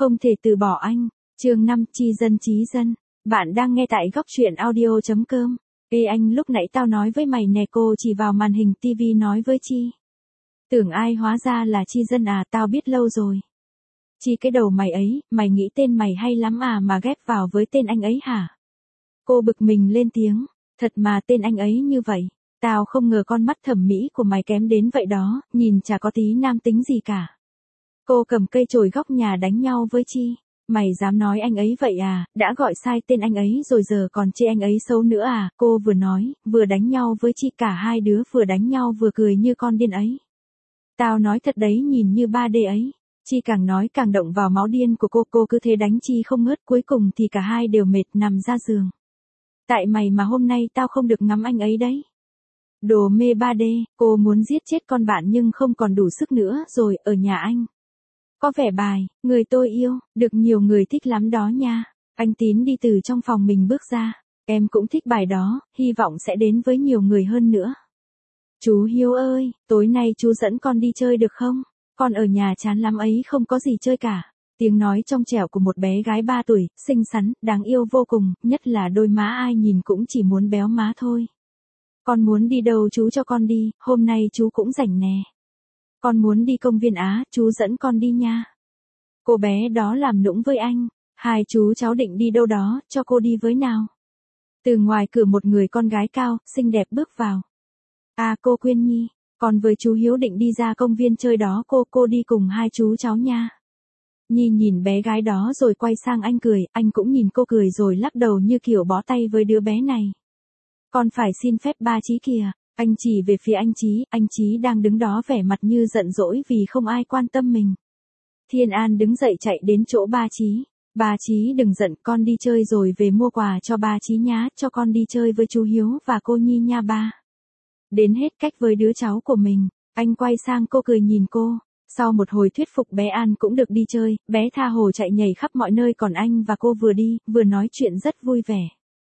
Không thể từ bỏ anh. Chương 5 Chi dân chí dân. Bạn đang nghe tại góc truyện audio.com. Ê anh, lúc nãy tao nói với mày nè, cô chỉ vào màn hình tivi nói với Chi. Tưởng ai, hóa ra là Chi dân à, tao biết lâu rồi. Chi, cái đầu mày ấy, mày nghĩ tên mày hay lắm à mà ghép vào với tên anh ấy hả? Cô bực mình lên tiếng. Thật mà, tên anh ấy như vậy. Tao không ngờ con mắt thẩm mỹ của mày kém đến vậy đó, nhìn chả có tí nam tính gì cả. Cô cầm cây chổi góc nhà đánh nhau với Chi. Mày dám nói anh ấy vậy à, đã gọi sai tên anh ấy rồi giờ còn chê anh ấy xấu nữa à? Cô vừa nói, vừa đánh nhau với Chi, cả hai đứa vừa đánh nhau vừa cười như con điên ấy. Tao nói thật đấy, nhìn như 3D ấy. Chi càng nói càng động vào máu điên của cô cứ thế đánh Chi không ngớt, cuối cùng thì cả hai đều mệt nằm ra giường. Tại mày mà hôm nay tao không được ngắm anh ấy đấy. Đồ mê 3D, cô muốn giết chết con bạn nhưng không còn đủ sức nữa rồi. Ở nhà anh có vẻ bài, người tôi yêu, được nhiều người thích lắm đó nha. Anh Tín đi từ trong phòng mình bước ra. Em cũng thích bài đó, hy vọng sẽ đến với nhiều người hơn nữa. Chú Hiếu ơi, tối nay chú dẫn con đi chơi được không? Con ở nhà chán lắm ấy, không có gì chơi cả. Tiếng nói trong trẻo của một bé gái 3 tuổi, xinh xắn, đáng yêu vô cùng, nhất là đôi má ai nhìn cũng chỉ muốn béo má thôi. Con muốn đi đâu chú cho con đi, hôm nay chú cũng rảnh nè. Con muốn đi công viên Á, chú dẫn con đi nha. Cô bé đó làm nũng với anh. Hai chú cháu định đi đâu đó, cho cô đi với nào. Từ ngoài cửa một người con gái cao, xinh đẹp bước vào. À, cô Quyên Nhi, con với chú Hiếu định đi ra công viên chơi đó, cô đi cùng hai chú cháu nha. Nhi nhìn bé gái đó rồi quay sang anh cười, anh cũng nhìn cô cười rồi lắc đầu như kiểu bó tay với đứa bé này. Con phải xin phép ba Chí kìa. Anh chỉ về phía anh Chí đang đứng đó vẻ mặt như giận dỗi vì không ai quan tâm mình. Thiên An đứng dậy chạy đến chỗ ba Chí. Ba Chí đừng giận, con đi chơi rồi về mua quà cho ba Chí nhá, cho con đi chơi với chú Hiếu và cô Nhi nha ba. Đến hết cách với đứa cháu của mình, anh quay sang cô cười nhìn cô. Sau một hồi thuyết phục bé An cũng được đi chơi, bé tha hồ chạy nhảy khắp mọi nơi, còn anh và cô vừa đi, vừa nói chuyện rất vui vẻ.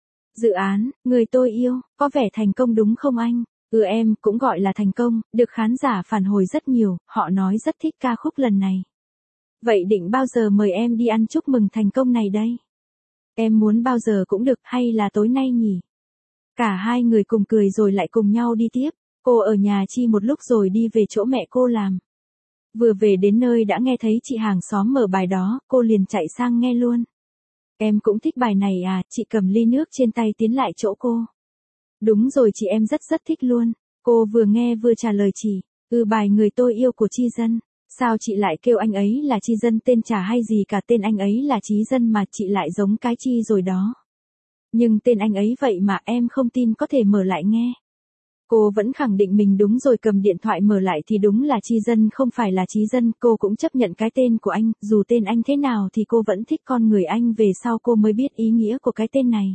Dự án, người tôi yêu, có vẻ thành công đúng không anh? Em cũng gọi là thành công, được khán giả phản hồi rất nhiều, họ nói rất thích ca khúc lần này. Vậy định bao giờ mời em đi ăn chúc mừng thành công này đây? Em muốn bao giờ cũng được, hay là tối nay nhỉ? Cả hai người cùng cười rồi lại cùng nhau đi tiếp. Cô ở nhà Chi một lúc rồi đi về chỗ mẹ cô làm. Vừa về đến nơi đã nghe thấy chị hàng xóm mở bài đó, cô liền chạy sang nghe luôn. Em cũng thích bài này à, chị cầm ly nước trên tay tiến lại chỗ cô. Đúng rồi chị, em rất thích luôn. Cô vừa nghe vừa trả lời chị. Bài người tôi yêu của Chi dân. Sao chị lại kêu anh ấy là Chi dân, tên chả hay gì cả, tên anh ấy là Chí dân mà, chị lại giống cái Chi rồi đó. Nhưng tên anh ấy vậy mà, em không tin, có thể mở lại nghe. Cô vẫn khẳng định mình đúng rồi, cầm điện thoại mở lại thì đúng là Chi dân, không phải là Chí dân. Cô cũng chấp nhận cái tên của anh, dù tên anh thế nào thì cô vẫn thích con người anh, về sau cô mới biết ý nghĩa của cái tên này.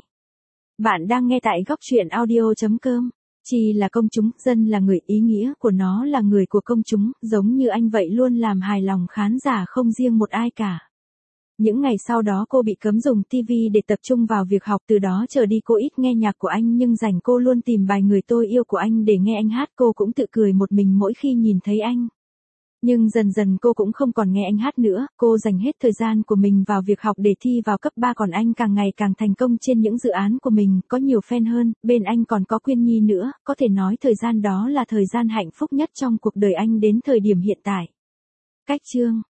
Bạn đang nghe tại góc truyện audio.com. Chi là công chúng, dân là người, ý nghĩa của nó là người của công chúng, giống như anh vậy, luôn làm hài lòng khán giả không riêng một ai cả. Những ngày sau đó cô bị cấm dùng TV để tập trung vào việc học, từ đó trở đi cô ít nghe nhạc của anh nhưng rảnh cô luôn tìm bài người tôi yêu của anh để nghe anh hát, cô cũng tự cười một mình mỗi khi nhìn thấy anh. Nhưng dần dần cô cũng không còn nghe anh hát nữa, cô dành hết thời gian của mình vào việc học để thi vào cấp 3, còn anh càng ngày càng thành công trên những dự án của mình, có nhiều fan hơn, bên anh còn có Quyên Nhi nữa, có thể nói thời gian đó là thời gian hạnh phúc nhất trong cuộc đời anh đến thời điểm hiện tại. Cách chương